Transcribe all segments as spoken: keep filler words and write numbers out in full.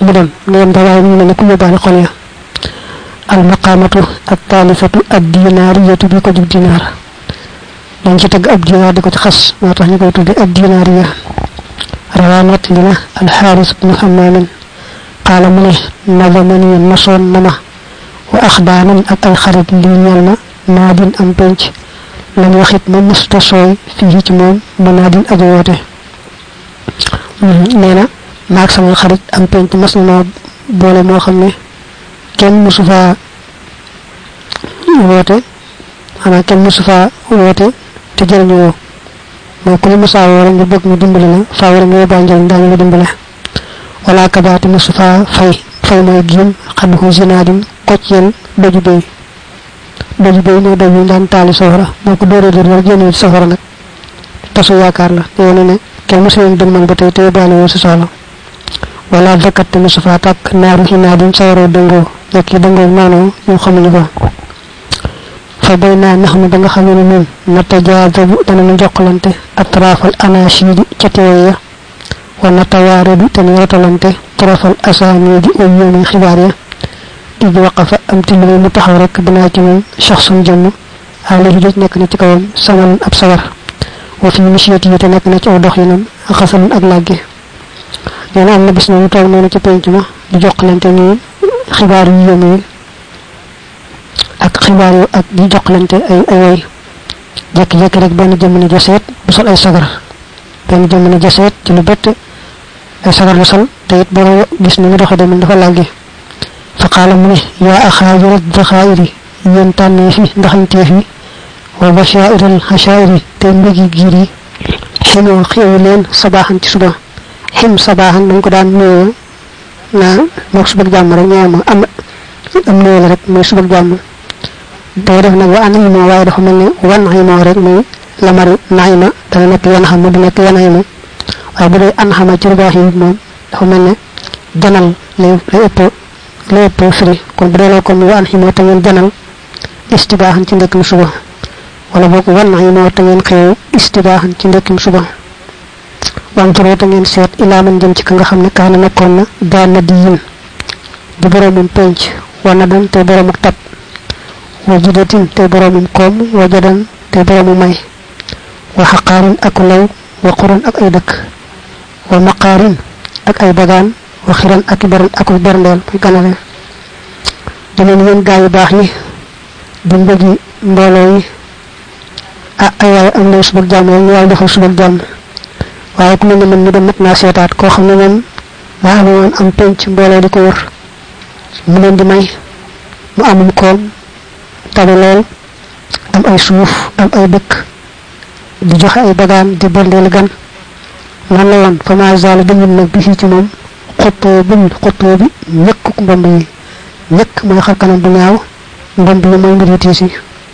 mu dem neem da way ñu ne ku yobale xol ya al maqamatu at talifatu ad dinariyatu bi ko jub dinar dañ ci tag ab dinar diko ci xass mo tax ñu koy tuddi ad dinariya rawanat lina al haris ibn hammam qala mu ne nazamani nason nama wa akhdanan ak ay xarit li ñelna nadin am penc lañ waxit ma musta soy fi ci mom manadin aji wote neena maak sama xarit am penc mas na boole mo xamne kenn musu fa wote ana kenn musu fa wote te jëriñu mo ko musa wara ñu bëgg ñu dimbali la fa wara ñu banjal dañu la dimbale wala kabati musu fa fay fay moy giim xam ko zinadin ko ci doju bey doju bey no doju dan tali sawara moko doore do war gënë ci sawara nak tasu yaakar la te ne kenn musu ñu dëmal ba tay te baale wo ci solo wala zakat musu fa tak naaru hinadin sawara dango nek dango nano ñu xamuñu ko fa bayna nahnu da nga xamne ñun natajazabu dana ñu jokkalante atrafal anashidi ci teeya wa natawaradu tan yotalante tarafal asanidi o yomi xibaar ya di waqafa am tilu mu taxaw rek dina ci mom shakhsun jëm alayhi jot nek na ci kawam samal ab sawar wa fi mishiyati te nek na ci doxinam xasan ak lagge dina am na bis ñu tok nonu ci penc ma di jokkalante ni xibaar yu yomi ak xibaar yu ak di jokkalante ay ay way jek jek rek ben jëmni josset bu sol ay sagar ben jëmni josset ci lu bett ay sagar la sol te it bo gis ni doxé dem dafa lagge fa qala mu ya akhajir ad-dakhairi yentane fi ndaxante fi wa bashair al-hashairi te mbegi giri xino xewlen sabahan ci suba him sabahan dañ ko daan ñëw na mok suba jàmm rek ñama am am ñëw rek moy suba jàmm do def nak wa anay mo way dafa melni wan ay mo rek moy lamari naima dana nek wan xam du nek wan ay mo way bu day an xama ci rubahi mom dafa melni janal lay ëpp lay ëpp fri kon bu delo kon wa an ximo ta ngeen janal istibahan ci ndek suba wala bok wan ay mo ta ngeen xew istibahan ci ndek suba wam toro ta ngeen set ila man jëm ci ka nga xamne kaana nekkon na daan di yin di boromum penc wana dan te boromuk tap wajidatin te boromum kom wajadan te boromum may wa haqarin ak law wa quran ak ay dekk wa maqarin ak ay bagan wa khiran ak baran ak berndel muy ganale dinañ yeen gaay yu bax yi bu mbegi mbolo yi ah ay am na suba jamm ñu wal defal suba jamm waye ku ñu ñu dem na sétat ko xamne ñen wa amon am penc mbolo di ko wër mu leen di may mu amum koom tabe lool am ay suuf am ay dëkk di joxe ay bagaan di bondeel gan lan la woon fa ma zaal bi ñun nag bi ci moom xottoo bi xottoo bi ñëkk ku mbomb yi ñëkk mooy xar kanam bu ñaaw mbomb yi mooy mbir tiisi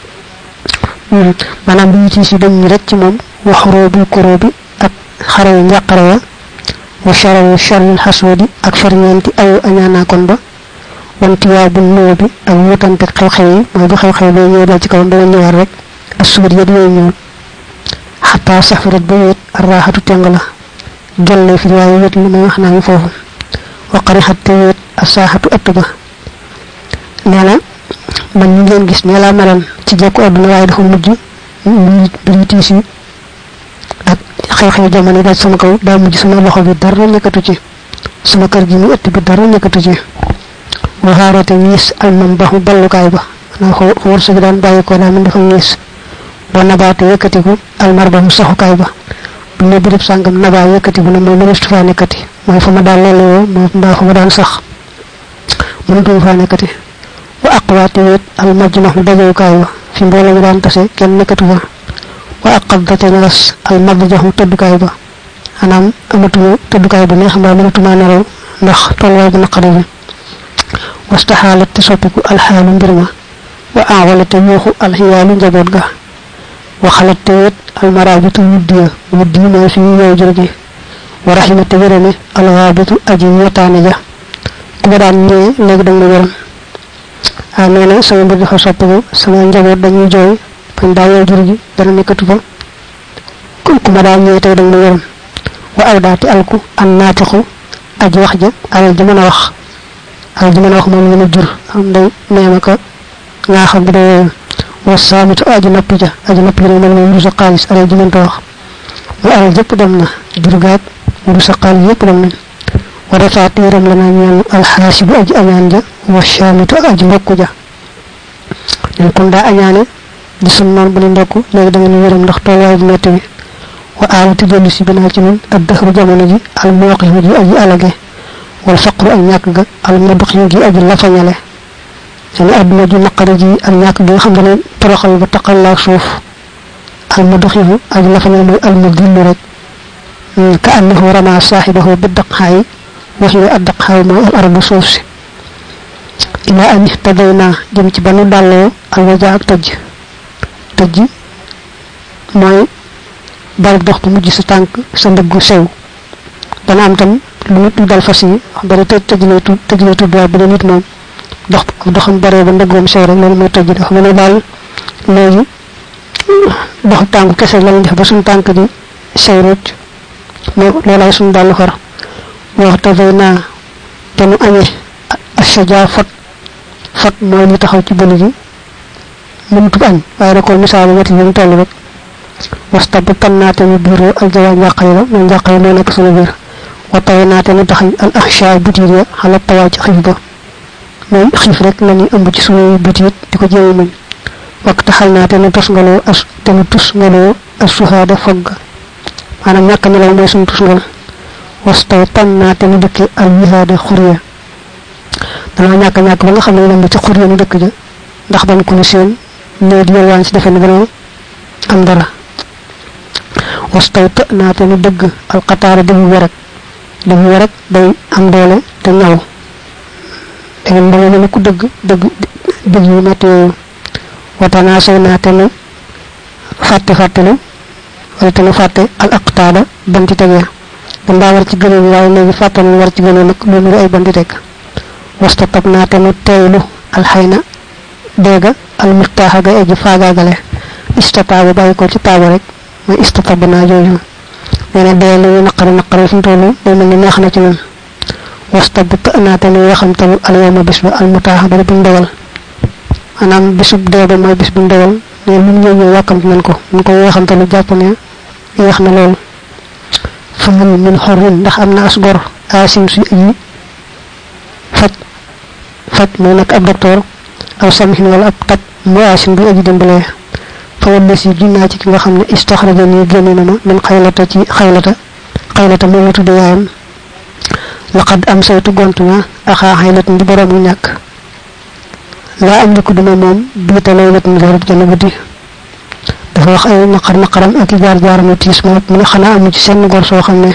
maanaam bi tiisi dañ rek ci moom waxroo bi kuroo bi ak xare yu njàqare ya wa sharaw sharil haswadi ak farñeenti aw añaana kon ba wantiya bu no bi ak wutante xew xew yi moy bu xew xew do ñew dal ci kaw do ñewar rek asubir ya do ñew hatta safarat bu wet arahatu tengala jolle fi way wet li may wax na fofu wa qarihat tawet asahatu atba neena man ñu ngeen gis neela malan ci jekku aduna way dafa mujj british yi ak xew xew jamono da sama kaw da mujj sama loxo bi dara nekatu ci sama kër gi mu ëtt bi dara nekatu ci wa harata wis al mambahu balukay ba na ko force bi daan bayiko na min dafa wis bo nabaate yëkëti ko al marbahu saxukay ba bu ne birib sangam naba yëkëti bu ne mo mënestu fa nekkati moy fa ma dal lelo mo nda fa ma daan sax mu do fa nekkati wa aqwati al majmahu dajukay ba fi mbolo bi daan tassé kenn nekkatu fa wa aqadatu nas al madjahu tedukay ba anam amatu tedukay bu neex ba mënatu ma naraw ndax tolwa bu naqari bi واستحالت تسوبك الحال برما وأعولت يوخ الحيال جبودغا وخلت تيت المرابط وديا ودي ما في يوجرجي ورحمت ورمي الغابط أجي يتانجا كبدان ني لك دنگ ورم آمينا سمع برد خصوبك سمع جبود دنگ جوي فندا يوجرجي دانا نكتو فا كبدان ني تي دنگ ورم وأودات ألكو الناتخو aji wax ja alal ji mëna wax alal ji mëna wax moom ñu jur am day neema ko nga xam bu dee wasamitu aji napp ja aji napp ja mel ni wuru sa xaalis alal ji mënta wax wa alal jëpp dem na jur gaag wuru sa xaalis yëpp dem nañ wa rafaatiram la na ñaan alxaasibu aji añaan ja wa shamitu aji mbokku ja ñu kon daa añaane di sun noon bu ni ndokku léegi da ngeen wéram ndax toowaay bu metti bi wa aalati dellu si binaa ci ñun ad dahru jamono ji al muwaqihu ji aji alage wal faqru ak ñàkk ga al mudxiyu gi aji lafañale yani adduna ju naqari ji ak ñàkk gi nga xam ne toroxal ba taqal laa suuf al mudxiyu aji lafañale mooy al mudillu rek ka annahu rama saaxibahu bi daqxaayi wax yi ad daqxaayi mooy al ardu suuf si ila an ihtadayna jëm ci banu dàlloo al waja ak tëj tëj mooy barab dox bu mujj sa tànk sa ndëggu sew dana am tam lu nit dal fas yi bari tëj tëj lay tudd tëj lay tudd waaye bu nit moom dox doxam bare ba ndëggoom sew rek loolu mooy tëj dafa mel ne daal léegi dox tànk kese lañ def ba suñ tànk di sew rek moo loolaay suñ dàll xor waxta fay naa te nu añee ashaja fot fot mooy li taxaw ci bëli gi mënutub añ waaye da ko misaal weti ñu toll rek wastab tannaate ñu biiroo al jawa njàqay la ñu njàqay moo nekk suñu biir wa taw naate ñu taxañ al ahsha butiit ya xala tawaa ci xiif ba mooy xiif rek la ñuy ëmb ci suñu butiit di ko jéewu muñ wak taxal naate ñu tos ngaloo as te ñu tus ngaloo as suhaada fogg maanaam ñàkk nelaw mooy suñu tus ngal wastaw tannaate ñu dëkke al wihaada xuriya dana ñàkk ñàkk ba nga xam ne ñu ci xuriya ñu dëkk ja ndax bañ ko ñu seen ñëw di yalwaan ci defe ne dana am dara wastawta naate nu dëgg alqataara dëgg werek dëgg werek day am doole te ñaw da ngeen danga ne ku dëgg dëgg dëgg yu metti yooyu watanaa say naate nu fàtte fàttelu wala te nu fàtte al aqtaada banti tegee dan daa war ci gënee bi waaye léegi fàtte nu war ci gënee nag lu nuru ay banti teg wastatab naate nu teeylu alxayna déega al murtaaxa ga aji faagaagale istataaba bàyyi ko ci taaba rek mooy istatab naa jooju nee na dee lu naqari naqari fi mu toll day mel ni neex na ci ñun wastab naate nu yaxamtalu al yawma bis ba al mutaaxa ba buñ dogal maanaam bisub dee ba mooy bis buñ dogal ne mun ñëw ñëw yàkkamti nañ ko ñu ko yaxamtalu jàpp ne yeex na loolu fa mun min xorrin ndax am na as gor asim su aji faj faj mooy nag ab docteur aw samhin wala ab taj mu asim bu aji dimbalee fa wala si ginnaa ci ki nga xam ne istaxraja nii génne na ma min xaylata ci xaylata xaylata moo ma tudde yaayam laqad am saytu gontu na axaa xaylatin di borom mu ñàkk laa am liku duma moom biita laylatin garab jana guddi dafa wax ay naqar naqaram ak i jaar jaaram tiis moom mu ne xanaa amu ci seen gor soo xam ne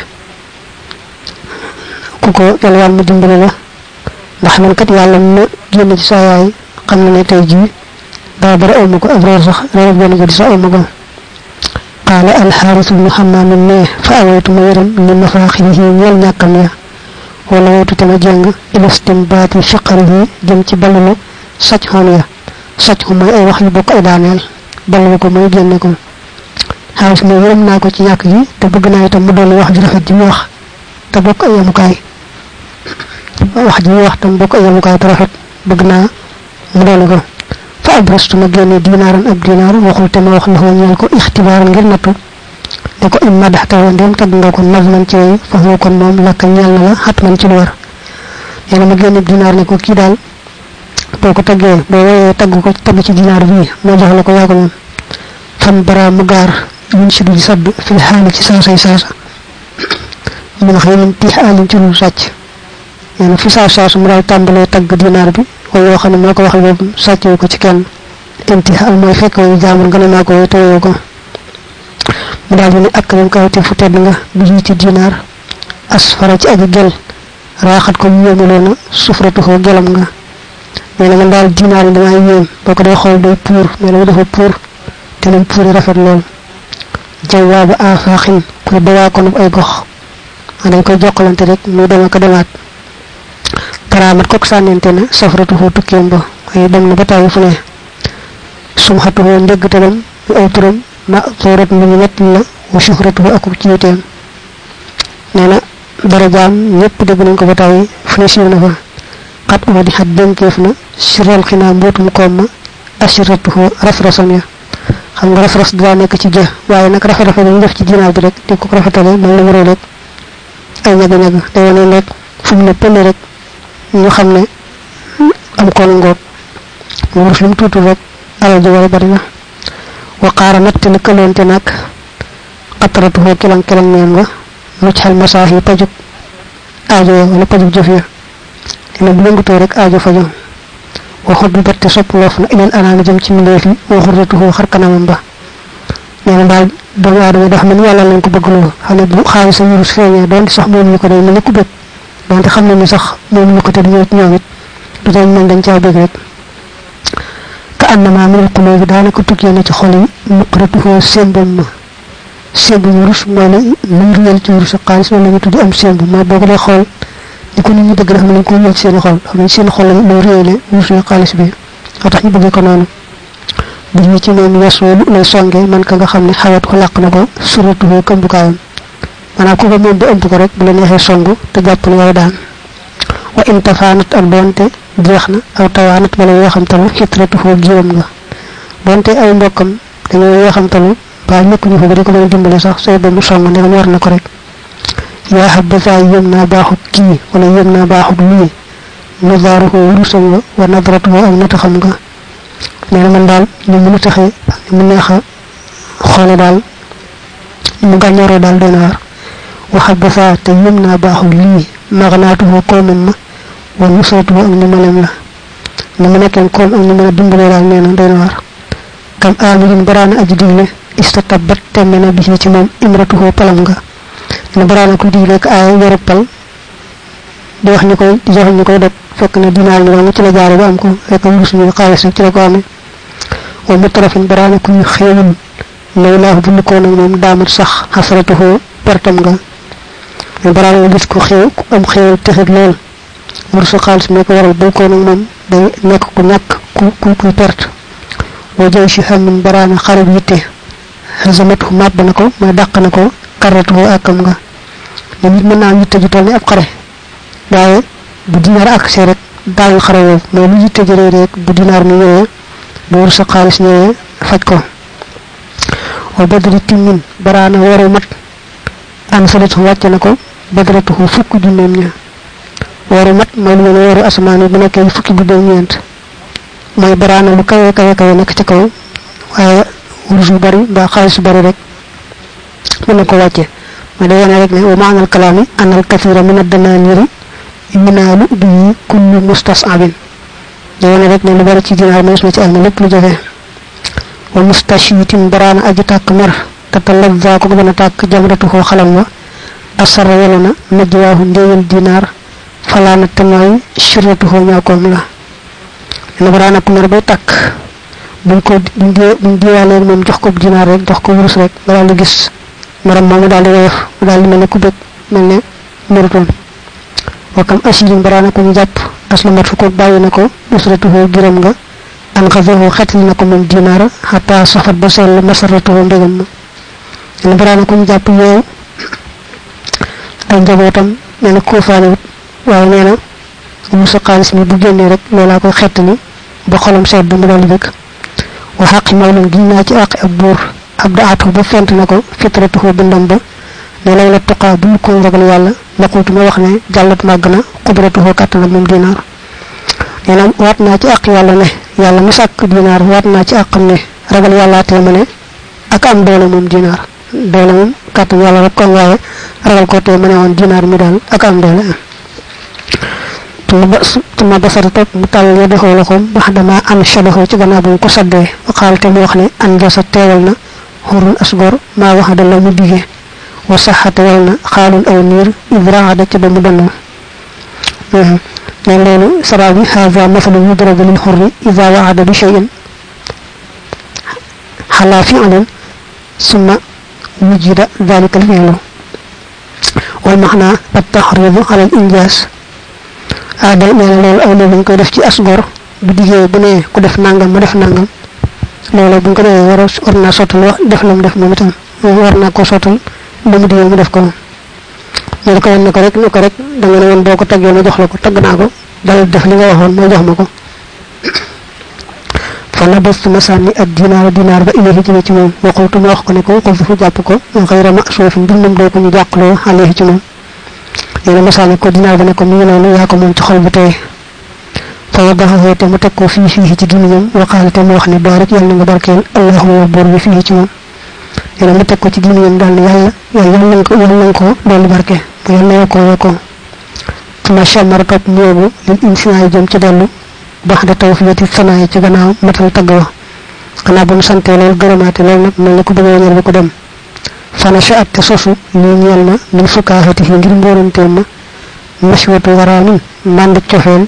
ku ko yalwaan mu dimbale la ndax man kat yàlla na génn ci saa yaay xam na ne tey jii daa bari aw ma ko ak reer sax reer ak benn guddi sax aw ma ko qaala alxaaris bnu xamaamin ne fa awaytu ma yaram li mafaaxirihi ñeel ñàkkam ya wala waytu te ma jàng ilastim baati fiqarihi jëm ci ballalu saj xoon ya saj xu mooy ay wax yu bokk ay daaneel ballalu ko mooy génne ko xaaris ne yaram naa ko ci ñàkk gi te bëgg naa itam mu dolli wax ju rafet ji mu wax te bokk ay yamukaay wax ji mu wax tam bokk ay yamukaay te rafet bëgg naa mu dolli ko fa abrastu ma génne dinaaran ab dinaar waxul te ma wax la ñeel ko ixtibaar ngir nattu ne ko im madaxta wa ndem tagg nga ko nazman ci way fa xoo kon moom lakka ñeel na la xat man ci lu war yàlla ma génne dinaar ne ko kii daal boo ko taggee boo woyee tagg ko tagg ci dinaar bii moo jox la ko yaa ko moom fan bara mu gaar yuñ si du sadd fil xaali ci saasay saasa min xëy min tiix aalin ci lu sàcc nee na fi saas saas mu daal tàmbalee tagg dinaar bi way yoo xam ne moo ko waxal boobu sàccee ko ci kenn intiha al mooy fekk way jaamur gën a naa ko way teyoo ko mu daal di ne ak lim kawte fu tedd nga bi ci dinaar asfara ci aji gel raaxat ko yéemuloona sufratuhoo gelam nga nee na man daal dinaar yi damaa yéem boo ko dee xool day puur mais la dafa puur te lim puuri rafet lool jawaaba afaaxin kuy dawaa ko nub ay gox dañ koy jokkalante rek muy dem ak demaat karaamat kooku sànnente na safratuhoo tukkeem ba ay dem na ba tàyyi fu ne sumxatuhoo ndéggtalam yu aw turam ma toorat mi ñu nett la wa shuhratuhu ak ciiteem nee na darajaam ñepp dégg nañ ko ba tay fu ne siiw na fa qad wadi had denkeef na siral xinaa mbootum koom ma asiratuhu rafrasam ya xam nga rafras dara nekk ci jë waaye nag rafa rafa ñu def ci dinaar bi rek di ko rafetale mel na mu rek ay ñaga ñaga te wane rek fu mu ne pële rek ñu xam ne am kool ngoog mu rus lu mu tuutu rek alal ji wala bari na wa qaara natt la këloonte nag qatratuhu kilang kilang ñeem nga mucc xal masaahi pajuk aajo wala pajuk jëf ya dina bu lëngutoo rek aajo fajo wa xoddu batte sopp loof na ilal anaami jëm ci mbindeef yi wa xurratuhu xar kanamam ba nee na daal doomu aadama dafa mel yàlla lañ ko bëgg loo xam ne bu xaalis sa wurus feeñee doonte sax moom ñu ko day mel ni ku bëgg doonte xam ne ni sax moom ñu ko te du ñëw ci ñoom it du tey mel dañ caa bëgg rek ka annama min alqulubi daanaka tukkee na ci xol yi muqratuhu sembam ma sembu wurus mooy la luy ruyal ci wurus xaalis moom la ñu tuddi am sembu mooy boo ko dee xool ni ko nit ñi bëgg dafa mel ko yël seen xol xam ne seen xol lu ruyale wurus xaalis bi moo tax ñu bëgg ko noonu bu ñu ci moom weesoo lay songe man ka nga xam ne xawat ko làq na ko suratuhu kambukaayam maanaam ku ko moom ba ëmb ko rek bu la neexee songu te jàpp ne yow daan wa in tafaanat ak doonte jeex na aw tawaanat wala yoo xam talu xitratuhu giwam nga doonte ay mbokkam dañoo yoo xam talu ba nekkuñu fa ba di ko mën a dimbale sax sooy ba mu song ne war na ko rek yaa habbaza yëm naa baaxut kii wala yëm naa baaxut lii nazaaruhu wurusam nga wa nadratuhu ak nataxam nga nee na man daal ñu mën a taxee ñu mu neex a xoole daal mu gàññooroo daal doy na waar wa habbaza te yëm naa baaxut lii magnaatuhu koomam ma wa nusratuhu ak ni malem la ni mu nekkee koom ak ni mën a dimbalee daal nee na doy na waar kam aamirin baraana aji digle istatabat temena bi ci mom imratuhu palam nga na barana ko digle ak ay yoru pal di wax ni koy di jox ni koy dok fekk na dinaal ni nga ci la jaare ba am ko fekk wurus ni xaalis ci la ko amé wa mutarafin barana ku xewul lawla bu ko nak mom daamat sax hasratuhu pertam nga ni barana gis ko xew am xewul texet lol wurus xaalis me ko waral bu ko nak mom day nek ku ñak ku ku perte wa jey ci xam barana xarab yitte hazamatu mab nako ma dak nako karatu akam nga nit mën na ñu tejju tolni ab xare waye bu dinar ak sé rek dal xare wo mo ñu tejjere rek bu dinar ni ñëwé bu sa xaliss ñëwé faj ko wa badri timin barana wara mat an salatu wacc nako badratu fukk junnam ña wara mat mo ñu wara asmanu bu nekké fukki bu do ñent moy barana lu kawé kawé kawé nak ci kaw waye wurus bu bari ba xaliss bari rek mën ko wacce ma day wone rek ne wa ma'anal kalami anal kathira min ad-dananir minalu bi kullu mustas'abin day wone rek ne lu bari ci dinaar mo ci am lepp lu jafé wa mustashitin barana aji tak mer tatalazza ko gëna tak jamratu ko xalam wa asar yalana najwahu ndeyel dinar falana tamay shiratu ho ñakom la na barana ko mer bay tak buñ ko buñ diwale mom jox ko dinar rek jox ko wurus rek dal di gis maram mo dal di wef dal di melni ku bekk melni muruton wakam asirin barana ko ñu japp aslamat fu ko bayina ko usratuhu giram nga an xafahu xetli nako mom dinar hatta safat basal masaratuhu ndegam ñu barana ko ñu japp yow ay njabotam melni ko faani waaye neena mu sa xaliss mi bu génné rek lola ko xetni ba xolam sedd mu dal di bekk wa haqqi mawlum ginna ci aq abur abdaatu ba fent nako fitratuhu bindam ba ne lay la tuqa bu ko ragal yalla naqultu ma wax ne jallat magna qudratuhu katana mom dinar neena wat na ci aq yalla ne yalla mu sak dinar wat na ci aq ne ragal yalla te mané ak am doole mom dinar doole mom katan yalla rek ko waye ragal ko te mané won dinar mi dal ak am doole tuma basara top mu tal ya defo loxom baxdama an shabahu ci gana bu ko sadde waxal te mu wax ne an jassa teewal na hurul asgor ma waxada la mu dige wa sahhat walna khalul aw nir ibrahada ci ba mu danu euh ne lolu sababu hadha masalu yudrabu lil hurri idha wa'ada bi shay'in hala fi'lan summa wujida dhalika al fi'lu wal ma'na at tahridu ala al injas ada neena lolu aw lañ koy def ci asgor bu dige bu ne ku def nangam ma def nangam lolu bu ko def wara orna sotul wax def lam def mom tam warna ko sotul bamu dige mu def ko ñu ko won ko rek ñu ko rek da nga won boko tagge ma jox la ko tag na ko dal def li nga waxon mo jox mako fa la bes ma sanni ad dinar dinar ba ilahi ci ci mom waxultu ma wax ko ne ko ko fu japp ko xeyra ma sofi dum do ko ñu jaxlo alayhi ci mom yene ma sanni ko dinar ba ne ko mi nonu ya ko mom ci xol bu tay fa wadahu te mu tek ko fi fi ci gimiñam wa qala te mu wax ne barak yalla nga barkel allahumma bor bi fi ci mom yene mu tek ko ci gimiñam dal yalla yalla ko yalla ko dol barke yalla ko ko ma shamar top ñobu li insina jëm ci delu baxda tawfiyati sanaay ci gannaaw matal taggo xana bu sante lol gërëmaate lol nak mel ko bëgg ñël ko dem fana sha'at te sosu ni ñeel na min fukaahati ngir mboronteem ma mashwatu waraani mand ciofel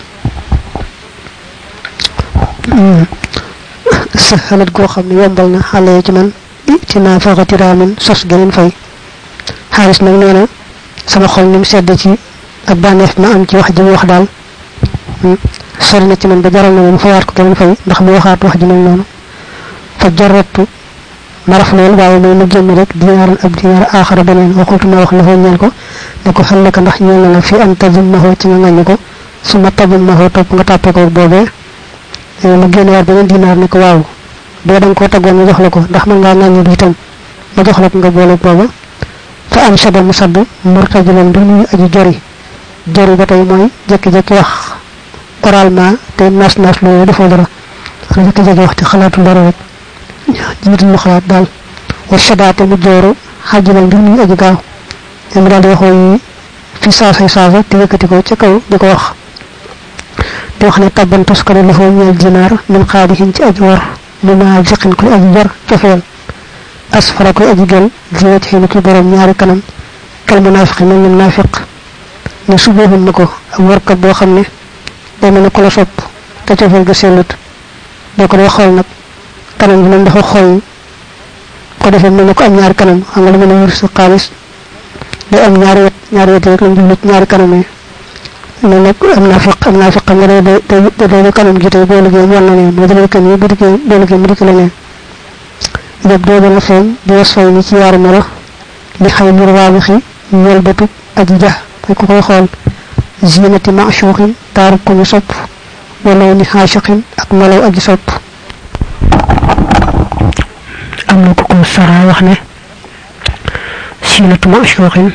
sahalat go xamni yombal na xale ci man ci na faxati ramin sos geneen fay xaalis nak neena sama xol nim sedd ci ak banex ma am ci wax ji wax dal sori na ci man ba jaral na mu fawaat ko kenn fay ndax mu waxaat wax ji mel noonu fa jarratu maraf lool waaye may mu génn rek dinaaran ab dinaar aaxara beneen waxultu ma wax la foo ñeel ko ne ko xal ka ndax ñeel na fi an tazummahu ci nga ngañ ko suma tabummahu topp nga tàppe ko boobee mu génn waat beneen dinaar ne ko waaw doo danga koo taggoon ma jox la ko ndax man ngaa ngañ bi itam ma jox la ko nga boole booba fa am shaba mu sadd murtajilan du muy aji jori jori ba tey mooy jekki-jekki wax oralement te nas nas lo defo dara xana ko jage waxti xalaatu dara rek jiitu lu xalaat dal wa shadaate mu jooru xajjal ngir ñu aji gaaw ñu dal di waxoy fi saasa saasa te yëkëti ko ci kaw diko wax di wax ne tabban taskara lahu ñal dinar min qadihin ci aji war mu ma jaqin ko aji jar cofeel asfara ko aji gel jiwati xinu ki borom ñaari kanam kal munafiq min munafiq ne subuhum nako ak warkat bo xamne day mel ko la sopp te ci fa ga selut boko do xol nak kanam bi dafa xol ko defé mel ko am ñaar kanam xam nga lu mëna wursu xaliss day am ñaar wet ñaar wet rek lañu nit ñaar kanam yi ne nak am na fiq am na fiq nga day day day kanam gi tay bo liggé wala ne mo dama kan yi bu diké bo liggé mu diké la ne deb do do la fam di was fay ni ci yar melo li xay mu rawi xi ñol batu aji ja ko koy xol zinati ma'shuqin taru ko ñu sopp wala ni hashiqin ak malaw aji sopp amna ko ko sara wax ne zinatu ma'shuqin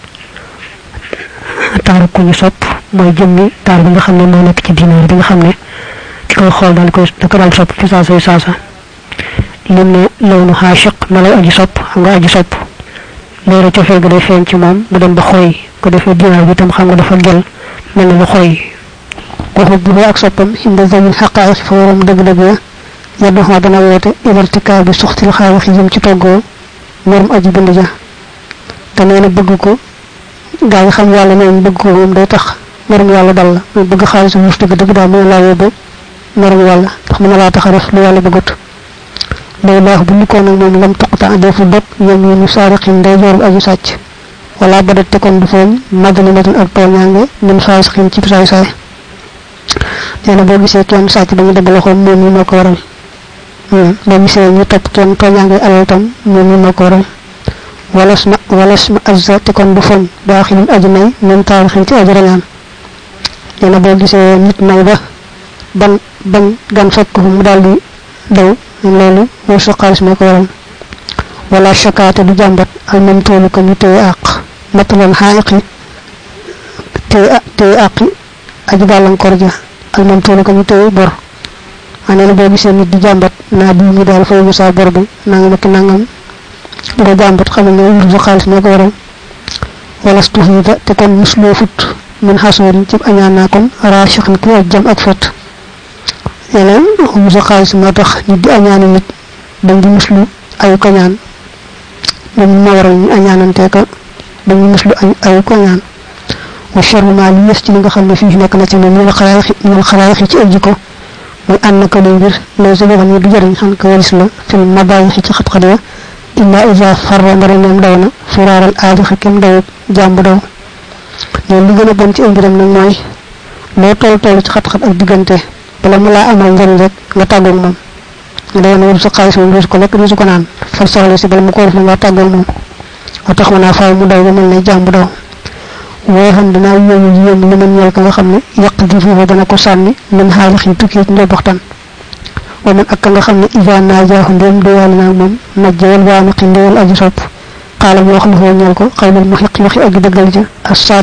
taru ko ñu sopp moy jëmmi tar bi nga xamne mo nek ci dinar bi nga xamne ci ko xol dal ko da ko dal sopp ci sa say sa sa limne lawnu hashiq malaw aji sopp nga aji sopp leeru ci fegg day feñ ci mom mu dem ba xoy ko defé dinar bi tam xam nga dafa gel mel na xoy ko bu ak soppam inda zamin haqa'iq forum deug deug ya yaddu ha dana wote ibartika bi suxtil xaawax jëm ci toggo ñoom aji bind ja te neena bëgg ko gaay xam yalla ñoom bëgg ko mom day tax merum yalla dal la bëgg xaalis mu deug deug da mo la yobbu merum yalla tax mu la tax def lu yalla bëggut day baax bu ko nak mom lam taqta defu dok ñoom ñu sariqin day jor aji sacc wala badat te kon du feñ madalimatul ak toñange min faas xin ci say say neena bo gisee kenn sacc dañu dëgg loxo mom mi mako waral hmm bo gisee ñu top kenn toñange alal tam mom mi mako waral wala sma wala sma azza te kon du feñ daaxilun ajnay min taarixin ci ajrañan neena bo gisee nit may ba ban ban gan fekk mu daldi daw lolu wo su xaliss mako waral wala shakata du jambat al mamtulu ko ñu tey ak matalan haaqi te te aqi aji balan korja al mamtulu ko ñu tey bor anena bo gisee nit di jambat na di ñu dal fay musa bor bi nangam ak nangam do jambat xam nga ñu su xaliss mako waral wala stuhida te kon muslo fut min hasurin ci añana kon rashiqan ku jam ak fat yenen musa xaliss ma tax nit di añana nit dañ di muslu ay ko ñaan dañ mo waral ñu añanante ko dañ muslu ay ko ñaan wa sharru ma li yes ci nga xamne fi nek na ci ñu xalaay ñu xalaay ci ay jiko moy annaka lay bir lay sa wax ni du jariñ xam ko walis la fi mabayi ci xat xadiya illa iza farra ndara ñam dawna firaral aadi xakim daw jambu daw ñoo li gëna bon ci ay mbiram nak moy lo tol tol ci xat xat ak digënté bala mu la amal ngeen rek nga taggo mom day na su xaliss mu ko lek du ko naan fa soxla ci bal mu ko def nga taggal mom wa tax na faaw mu daw ba mel ne jambu daw way xam dina yému yému li man ñal ka nga xamne yaq di fu dana ko sanni man xaalis yi tukki ci ndoxtan wa man ak nga xamne iza najaahu ndem do yalla nak mom najjal wa na xindel aji sopp qala mo xam ho ñal ko xawlul muhiq waxi ak deugal ci as-sar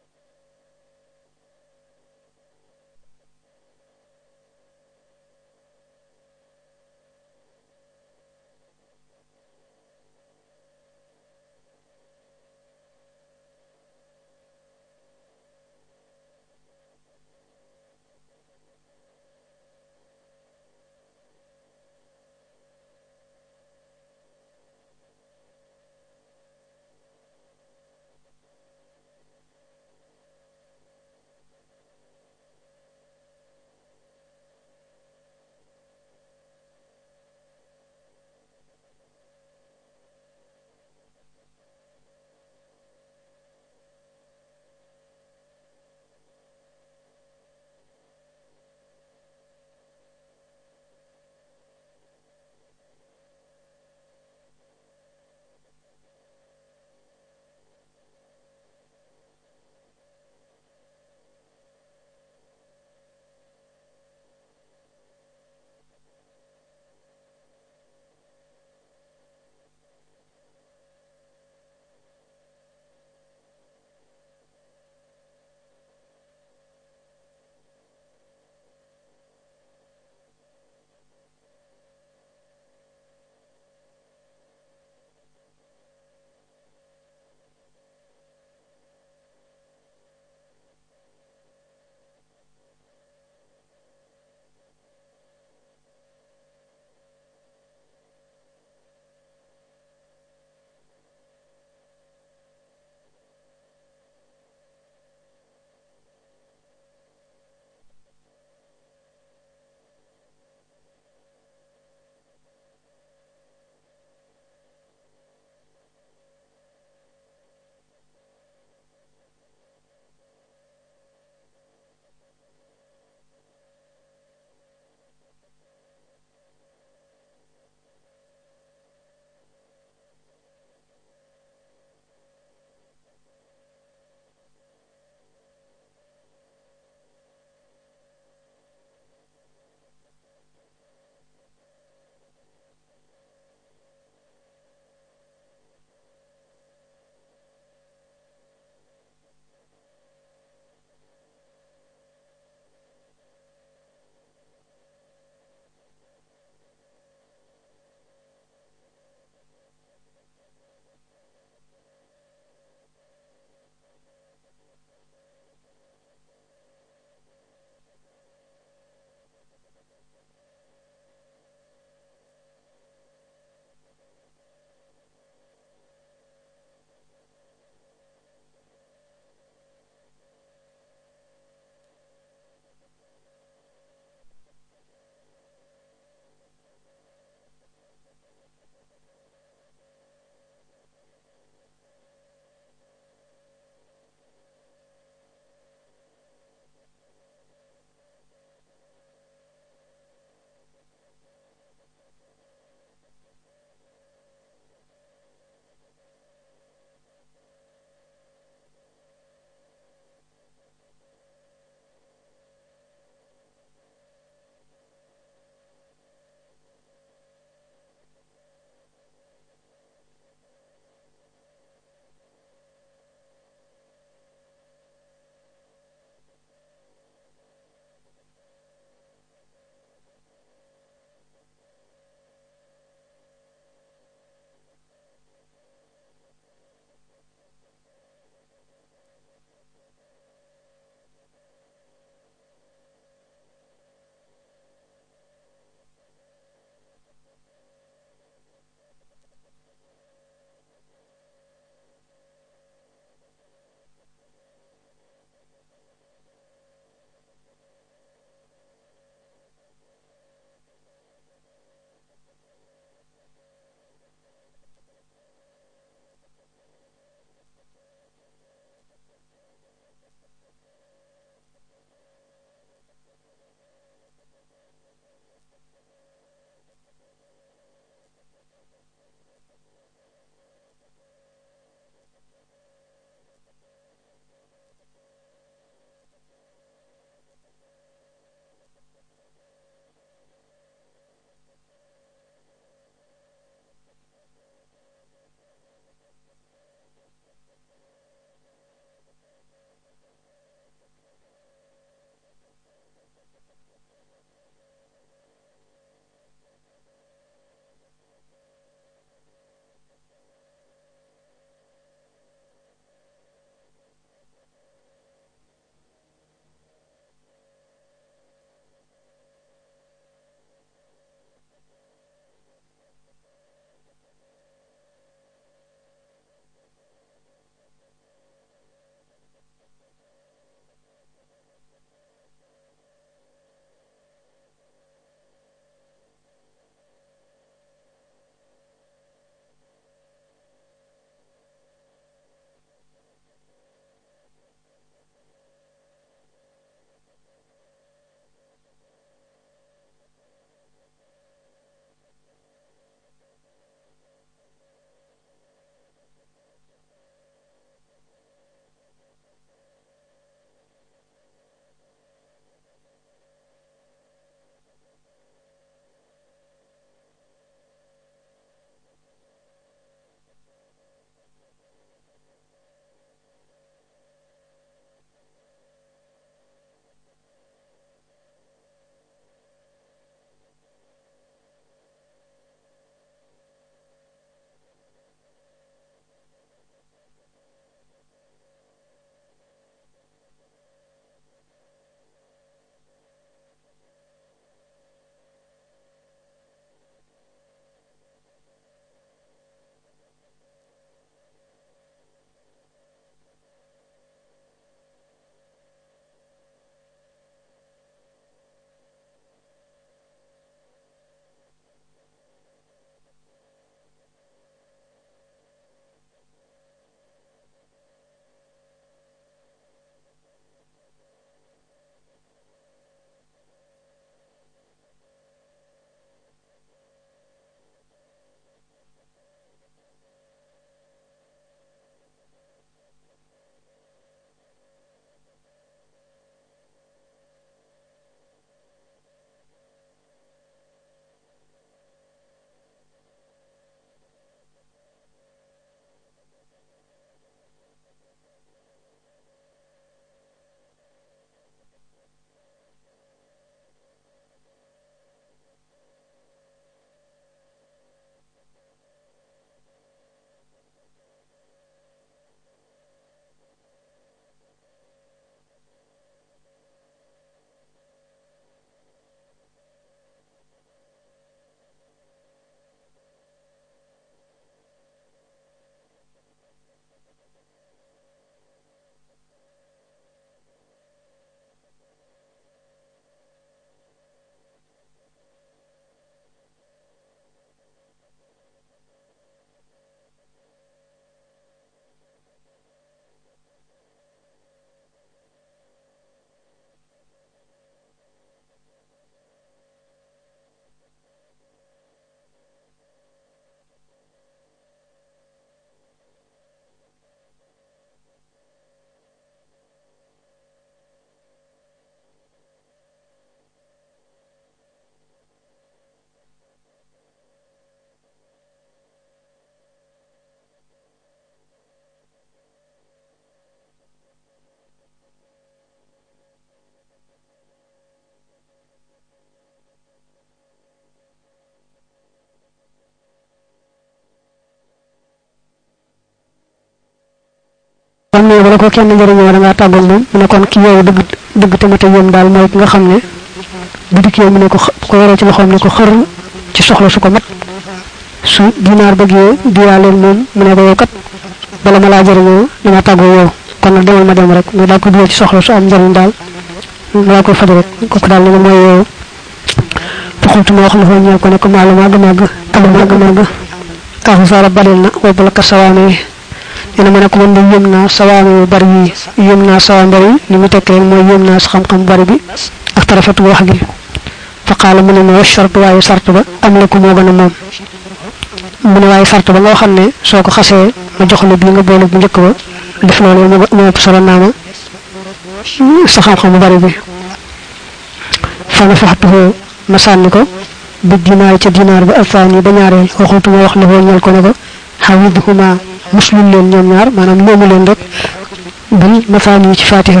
wala ko kenn njëriñoo da nga tàggoog moom mu ne kon ki yow dëgg dëgg tamit yëm daal mooy ki nga xam ne bu dikkee mu ne ko ko yoree ci loxoom ne ko xër ci soxla su ko mat su dinaar bëggee diyaaleel moom mu ne ko yow kat bala ma laa jëriñoo dama tàggoo yow kon nag demal ma dem rek mu daal ko dugal ci soxla su am njëriñ daal mu daal ko faj rek kooku daal ne mooy yow faxultu ma wax la foo ñëw ko ne ko maalu màgg màgg ak màgg màgg ahu sara balil na woobu la ka sawaame yi ene ma ne ko man de yëm naa sawaame yu bari yi yëm naa sawaam bari li mu tekk rek mooy yëm naa sa xam-xam bari bi ak tarafatu wax gi fa qaala mu ne ma wa shartu waaye sart ba am la ko moo gën a moom mu ne waaye sart ba nga xam ne soo ko xasee ma jox la bii nga boole bu njëkk ba def loolu moo ëpp solo naa ma sa xam-xam bu bari bi fa nga faxtuhoo ma sànni ko bi dinaar ca dinaar ba alfaani ba ñaareel waxultu ma wax la foo ñal ko ne ko xawidhuma muslul leen ñoom ñaar maanaam léemu leen rek bil mafaani ci fatiha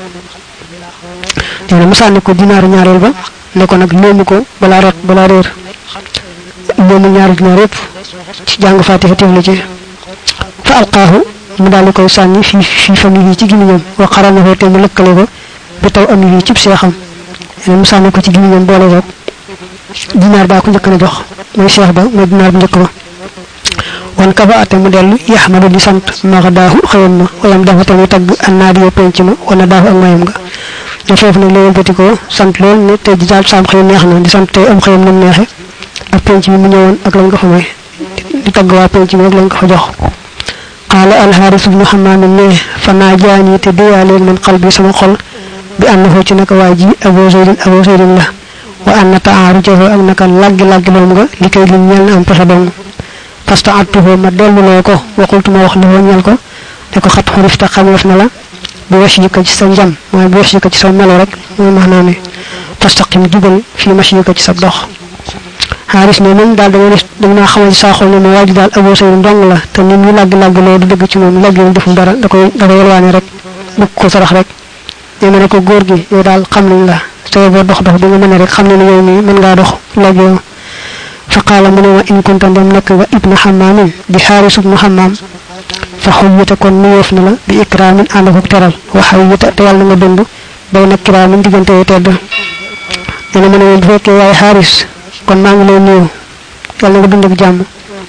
nee na ma sànni ko dinaaru ñaareel ba ne ko nag léemu ko balaa rot balaa réer léemu ñaari dinaar yëpp ci jàng fatiha tifli ci fa alqaahu mu daal di koy sànni fii fii famille yi ci gimiñam wa xaranahu te mu lëkkale ko bi taw am yi cib seexam mu sànni ko ci gimiñam boole rek dinaar baa ko njëkk na jox mooy seex ba mooy dinaar bu njëkk ba wan kaba ate mu dellu yaxmadu di sant maxa daahu xëyam ma walam dafa tamit tagg annaadiyo penc ma wana daahu ak mayam nga ne foofu nag léegi bëti ko sant lool ne tey ji daal saam xëy neex na di sant tey am xëyam nam neexe ak penc mi mu ñëwoon ak lañ ko fa may di tagg waa penc mi ak lañ ko fa jox qaala alxaaris ibnu xamaamin ne fa naa jaani te déyaaleel man xal bi sama xol bi ànd foo ci naka waa ji abo seydin abo seydin la wa ànd na taaru jofe ak naka laggi laggi doom nga li koy li ñel na am pexe dong fasta attuhu ma delluloo ko waxultu ma wax li foo ñel ko ne ko xat xurifta xameef na la bu wes yi ko ci sa njam mooy bu wes yi ko ci sa melo rek mooy max naa ne fastaqim jubal fii mash yi ko ci sa dox xaaris ne moom daal dama dama naa xamal ci saa xol ne ma waa ji daal abo seydin dong la te nit ñi laggi-laggi loo du dëgg ci moom laggi mu deful dara da koy da koy yelwaane rek bëgg ko sarax rek ne ma ne ko góor gi yow daal xam nañ la te boo dox dox bi nga mën a rek xam ne ne yow mii mën ngaa dox laggi yow fa qaala mu ne ma in kunta dem nekk nga ibnu xamaamin di xaaris ibnu xamaam fa xuyyita kon nuyeef na la bi ikraamin ànd ak teral wa xayyita te yàlla nga dund bay nag kiraamin diggante yu tedd nee na ma ne woon bu fekkee yaay xaaris kon maa ngi lay nuyu yàlla nga dund ak jàmm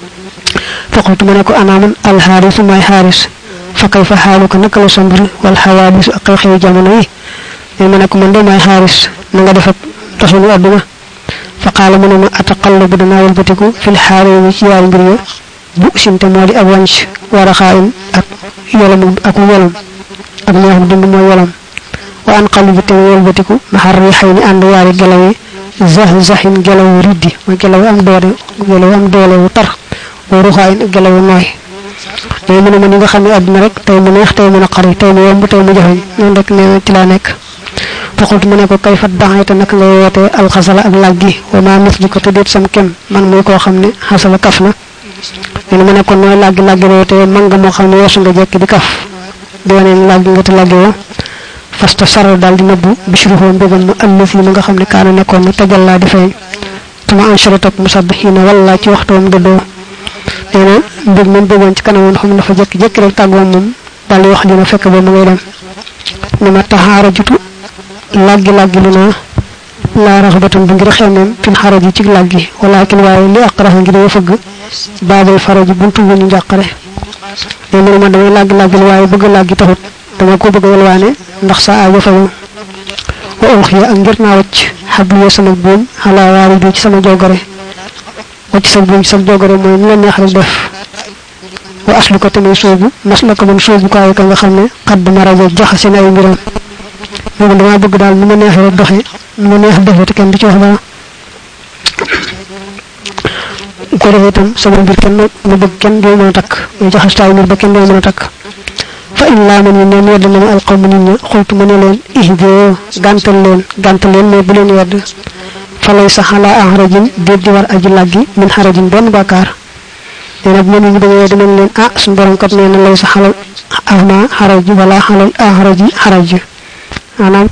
fa qultu ma ne ko anaaman alxaarisu maay xaaris fa kay fa xaalu ko naka la sa mbir wal xawaadisu ak xew-xewi jamono yi nee ma ne ko man de maay xaaris na nga def ak tasunu àdduna fa qaala mu ne ma ataqallabu danaa wëlbatiku fil xaarayni ci yaari mbir ya bu sinte moo di ab wànc war a xaayin ak yolam ak yolam ak neexum dund mooy yolam wa anqalibu te wëlbatiku maxar rixay ni ànd yaari gelaw yi zax zaxin gelawu riddi mooy gelaw am doole gelaw am doole wu tar wa ruxaayin ak gelawu nooy léegi mu ne ma ni nga xam ne àdduna rek tey mu neex tey mu naqari tey mu yomb tey mu jafeñ noonu rek nee ci laa nekk faqult mu ne ko kay fat daxayte naka ngay wootee alxasala ak laggi wa ma misli ko te déet sam kem man muy koo xam ne xasala kaf na nee na ma ne kon nooy laggi laggi wootee man nga moo xam ne weesu nga jekki di kaf di wane ne laggi nga te laggi woo fasta saral daal di nëbbu bishruhoo mbégam mu allëf yi ma nga xam ne kaana nekkoon na tajal laa di feeñ tuma ansharat ak musabbihiina walla ci waxtoom dëddoo nee na mbég moom bëggoon ci kanam xam dafa jekki jekki rek tàggoo moom daal di wax dina fekk ba mu ngay dem ne ma taxaara jutu laggi laggi lu naa laa raxbatan bu ngir xemmeem fin xaraj yi ci laggi walakin waaye li aqrax ngir yoo fëgg baabal faraji buntu bu ñu njàqare ne mu ne ma damay laggi laggi lu waaye bëgg laggi taxut dama ko bëgg a yelwaane ndax sa aajo fayu wa ulxiya ak ngir naa wacc xabliya sama buum xalaa waari bi ci sama jogore wacc sa buum ci sa jogore mooy ni la neex rek def wa aslu ko tamit soobu mas la ko man soobu kaay ka nga xam ne xadd maraja jaxase na ay mbiram moom dama bëgg daal nu ma neexee rek doxee nu ma neex defee te kenn du ci wax dara ko defee itam sama mbir kenn ma bëgg kenn doo mën a takk muy jaxastaay mbir ba kenn doo mën a takk fa in laa man yi neen yedd na ma alqawmu nit ña xultu ma ne leen ihboo gàntal leen gàntal leen mais bu leen yedd fa lay sa xalaa axrajin déet di war aji laggi min xarajin benn bàkkaar nee na bu ma nit ñi bëggee dinañ leen ah suñu borom kat nee na lay sa xalal ahma xaraji wala xalal axraji xaraji maanaam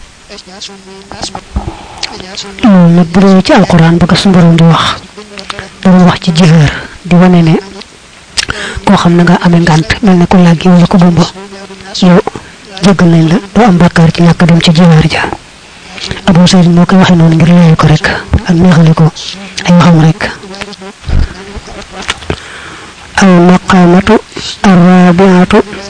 loolu nag bu dee ci alquran ba ko suñu borom di wax dama wax ci jihaar di wane ne koo xam ne nga amee ngànt mel ne ku làggi wala ko bomba yow jéggal nañ la do am bakkar ci ñak dem ci jiwaar ja Abu Sayyid mo koy waxe non ngir lay ko rek ak neexale ko ay waxam rek al maqamatu arabiatu